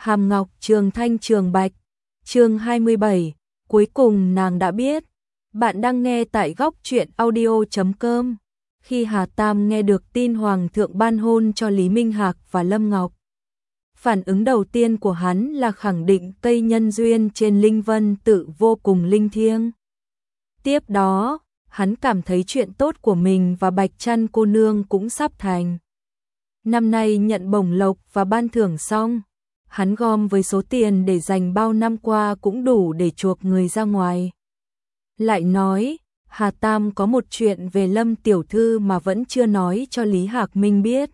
Hàm Ngọc Trường Thanh Trường Bạch, chương 27, cuối cùng nàng đã biết. Bạn đang nghe tại góc truyện audio.com. Khi Hà Tam nghe được tin Hoàng thượng ban hôn cho Lý Minh Hạc và Lâm Ngọc, phản ứng đầu tiên của hắn là khẳng định cây nhân duyên trên Linh Vân Tự vô cùng linh thiêng. Tiếp đó, hắn cảm thấy chuyện tốt của mình và Bạch Trăn cô nương cũng sắp thành. Năm nay nhận bổng lộc và ban thưởng xong, hắn gom với số tiền để dành bao năm qua cũng đủ để chuộc người ra ngoài. Lại nói, Hà Tam có một chuyện về Lâm tiểu thư mà vẫn chưa nói cho Lý Hạc Minh biết.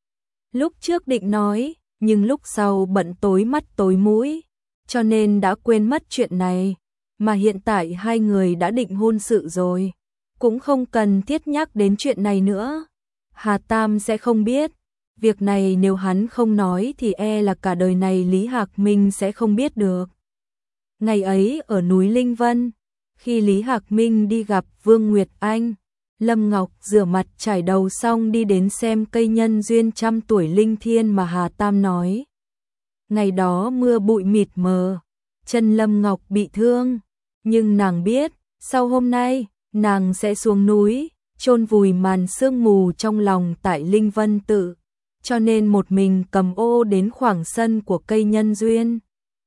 Lúc trước định nói, nhưng lúc sau bận tối mắt tối mũi, cho nên đã quên mất chuyện này, mà hiện tại hai người đã định hôn sự rồi, cũng không cần thiết nhắc đến chuyện này nữa. Hà Tam sẽ không biết. Việc này nếu hắn không nói thì e là cả đời này Lý Hạc Minh sẽ không biết được. Ngày ấy ở núi Linh Vân, khi Lý Hạc Minh đi gặp Vương Nguyệt Anh, Lâm Ngọc rửa mặt trải đầu xong đi đến xem cây nhân duyên 100 tuổi linh thiên mà Hà Tam nói. Ngày đó mưa bụi mịt mờ, chân Lâm Ngọc bị thương, nhưng nàng biết, sau hôm nay, nàng sẽ xuống núi, chôn vùi màn sương mù trong lòng tại Linh Vân Tự, cho nên một mình cầm ô đến khoảng sân của cây nhân duyên.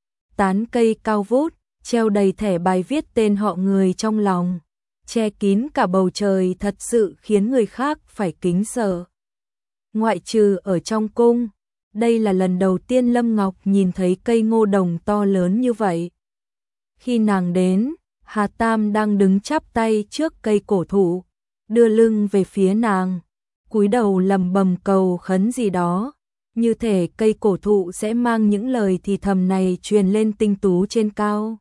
Tán cây cao vút, treo đầy thẻ bài viết tên họ người trong lòng, che kín cả bầu trời, thật sự khiến người khác phải kính sợ. Ngoại trừ ở trong cung, đây là lần đầu tiên Lâm Ngọc nhìn thấy cây ngô đồng to lớn như vậy. Khi nàng đến, Hà Tam đang đứng chắp tay trước cây cổ thụ, đưa lưng về phía nàng, cúi đầu lẩm bẩm cầu khấn gì đó, như thể cây cổ thụ sẽ mang những lời thì thầm này truyền lên tinh tú trên cao.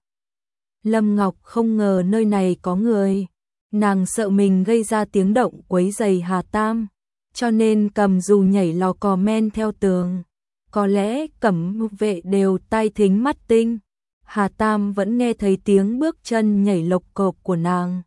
Lâm Ngọc không ngờ nơi này có người, nàng sợ mình gây ra tiếng động quấy rầy Hà Tam, cho nên cầm dù nhảy lò cò men theo tường. Có lẽ cẩm vệ đều tai thính mắt tinh, Hà Tam vẫn nghe thấy tiếng bước chân nhảy lộc cộc của nàng.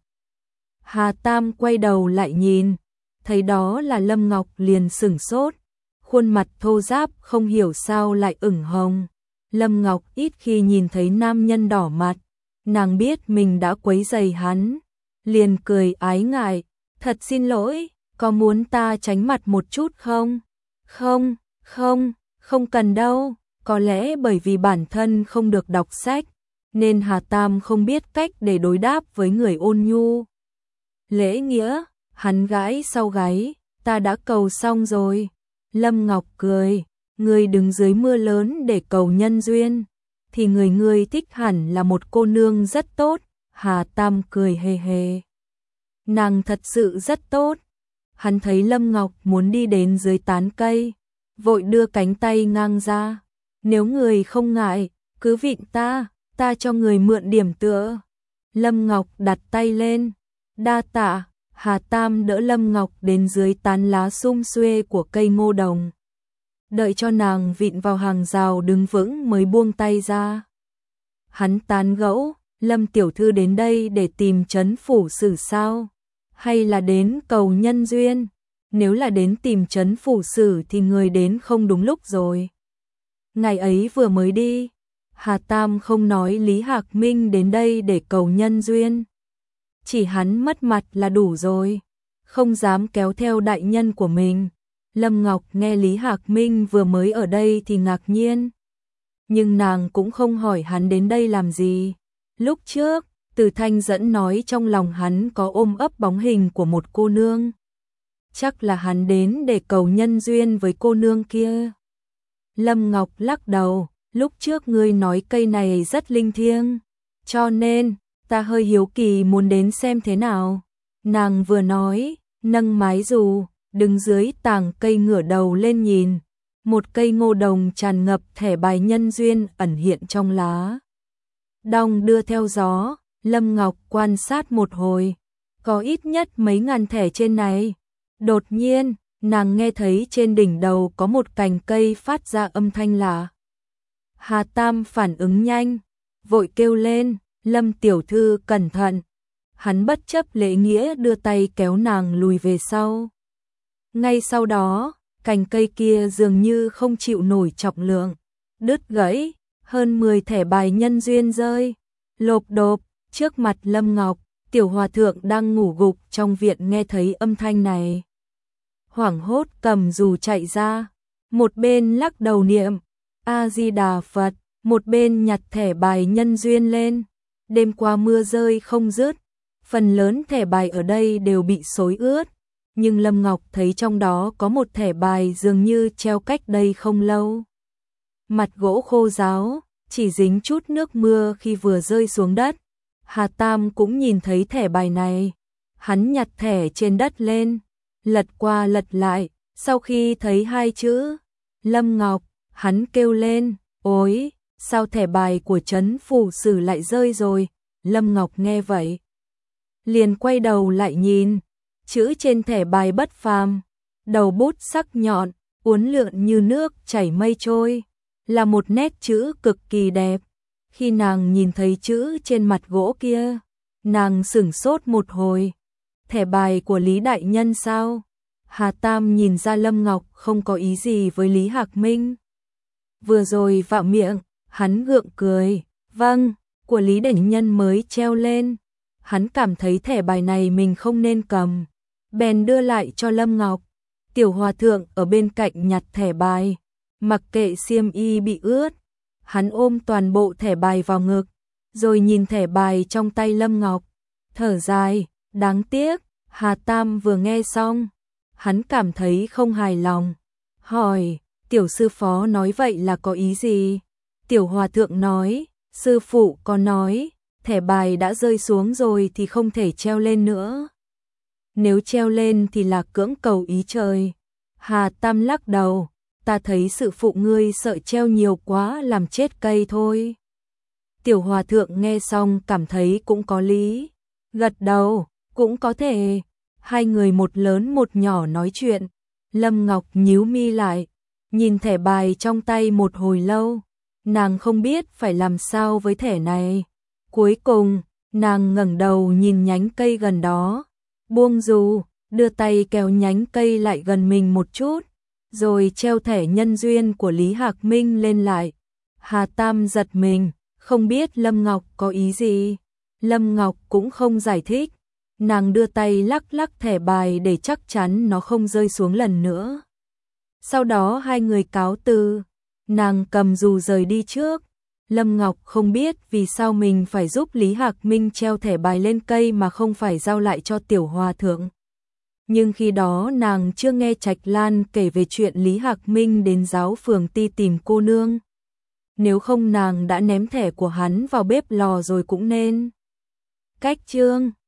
Hà Tam quay đầu lại nhìn, thấy đó là Lâm Ngọc liền sửng sốt, khuôn mặt thô ráp không hiểu sao lại ửng hồng. Lâm Ngọc ít khi nhìn thấy nam nhân đỏ mặt, nàng biết mình đã quấy rầy hắn, liền cười ái ngại, thật xin lỗi, có muốn ta tránh mặt một chút không? Không cần đâu, có lẽ bởi vì bản thân không được đọc sách, nên Hà Tam không biết cách để đối đáp với người ôn nhu. Lễ nghĩa, hắn gãi sau gáy, ta đã cầu xong rồi. Lâm Ngọc cười, người đứng dưới mưa lớn để cầu nhân duyên, thì người thích hẳn là một cô nương rất tốt. Hà Tam cười hề hề. Nàng thật sự rất tốt. Hắn thấy Lâm Ngọc muốn đi đến dưới tán cây, vội đưa cánh tay ngang ra. Nếu người không ngại, cứ vịn ta cho người mượn điểm tựa. Lâm Ngọc đặt tay lên, đa tạ. Hà Tam đỡ Lâm Ngọc đến dưới tán lá sum xuê của cây ngô đồng. Đợi cho nàng vịn vào hàng rào đứng vững mới buông tay ra. Hắn tán gẫu, Lâm tiểu thư đến đây để tìm trấn phủ sử sao? Hay là đến cầu nhân duyên? Nếu là đến tìm trấn phủ sử thì người đến không đúng lúc rồi. Ngày ấy vừa mới đi, Hà Tam không nói Lý Hạc Minh đến đây để cầu nhân duyên. Chỉ hắn mất mặt là đủ rồi, không dám kéo theo đại nhân của mình. Lâm Ngọc nghe Lý Hạc Minh vừa mới ở đây thì ngạc nhiên, nhưng nàng cũng không hỏi hắn đến đây làm gì. Lúc trước, Từ Thanh dẫn nói trong lòng hắn có ôm ấp bóng hình của một cô nương. Chắc là hắn đến để cầu nhân duyên với cô nương kia. Lâm Ngọc lắc đầu, lúc trước ngươi nói cây này rất linh thiêng, cho nên ta hơi hiếu kỳ muốn đến xem thế nào. Nàng vừa nói, nâng mái dù, đứng dưới tàng cây ngửa đầu lên nhìn. Một cây ngô đồng tràn ngập thẻ bài nhân duyên ẩn hiện trong lá. Đong đưa theo gió, Lâm Ngọc quan sát một hồi. Có ít nhất mấy ngàn thẻ trên này. Đột nhiên, nàng nghe thấy trên đỉnh đầu có một cành cây phát ra âm thanh lạ. Hà Tam phản ứng nhanh, vội kêu lên, Lâm tiểu thư cẩn thận. Hắn bất chấp lễ nghĩa đưa tay kéo nàng lùi về sau. Ngay sau đó, cành cây kia dường như không chịu nổi trọng lượng, đứt gãy, hơn 10 thẻ bài nhân duyên rơi, lộp độp, trước mặt Lâm Ngọc, Tiểu Hòa Thượng đang ngủ gục trong viện nghe thấy âm thanh này. Hoảng hốt cầm dù chạy ra, một bên lắc đầu niệm A-di-đà Phật, một bên nhặt thẻ bài nhân duyên lên. Đêm qua mưa rơi không dứt, phần lớn thẻ bài ở đây đều bị xối ướt, nhưng Lâm Ngọc thấy trong đó có một thẻ bài dường như treo cách đây không lâu. Mặt gỗ khô ráo, chỉ dính chút nước mưa khi vừa rơi xuống đất. Hà Tam cũng nhìn thấy thẻ bài này, hắn nhặt thẻ trên đất lên, lật qua lật lại, sau khi thấy hai chữ Lâm Ngọc, hắn kêu lên, ôi, sao thẻ bài của trấn phủ sử lại rơi rồi. Lâm Ngọc nghe vậy, liền quay đầu lại nhìn, chữ trên thẻ bài bất phàm, đầu bút sắc nhọn, uốn lượn như nước chảy mây trôi, là một nét chữ cực kỳ đẹp. Khi nàng nhìn thấy chữ trên mặt gỗ kia, nàng sửng sốt một hồi. Thẻ bài của Lý Đại Nhân sao? Hà Tam nhìn ra Lâm Ngọc không có ý gì với Lý Hạc Minh. Vừa rồi vạo miệng, hắn gượng cười, vâng, của Lý Đại Nhân mới treo lên. Hắn cảm thấy thẻ bài này mình không nên cầm, bèn đưa lại cho Lâm Ngọc. Tiểu Hòa Thượng ở bên cạnh nhặt thẻ bài, mặc kệ xiêm y bị ướt, hắn ôm toàn bộ thẻ bài vào ngực, rồi nhìn thẻ bài trong tay Lâm Ngọc, thở dài, đáng tiếc. Hà Tam vừa nghe xong, hắn cảm thấy không hài lòng, hỏi, tiểu sư phó nói vậy là có ý gì? Tiểu Hòa Thượng nói, sư phụ có nói, thẻ bài đã rơi xuống rồi thì không thể treo lên nữa. Nếu treo lên thì là cưỡng cầu ý trời. Hà Tam lắc đầu, ta thấy sư phụ ngươi sợ treo nhiều quá làm chết cây thôi. Tiểu Hòa Thượng nghe xong cảm thấy cũng có lý, gật đầu, cũng có thể. Hai người một lớn một nhỏ nói chuyện, Lâm Ngọc nhíu mi lại, nhìn thẻ bài trong tay một hồi lâu, nàng không biết phải làm sao với thẻ này. Cuối cùng, nàng ngẩng đầu nhìn nhánh cây gần đó, buông dù, đưa tay kéo nhánh cây lại gần mình một chút, rồi treo thẻ nhân duyên của Lý Hạc Minh lên lại. Hà Tam giật mình, không biết Lâm Ngọc có ý gì. Lâm Ngọc cũng không giải thích, nàng đưa tay lắc lắc thẻ bài để chắc chắn nó không rơi xuống lần nữa. Sau đó hai người cáo từ, nàng cầm dù rời đi trước. Lâm Ngọc không biết vì sao mình phải giúp Lý Hạc Minh treo thẻ bài lên cây mà không phải giao lại cho Tiểu Hòa Thượng. Nhưng khi đó nàng chưa nghe Trạch Lan kể về chuyện Lý Hạc Minh đến giáo phường Ti tìm cô nương. Nếu không nàng đã ném thẻ của hắn vào bếp lò rồi cũng nên. Cách chương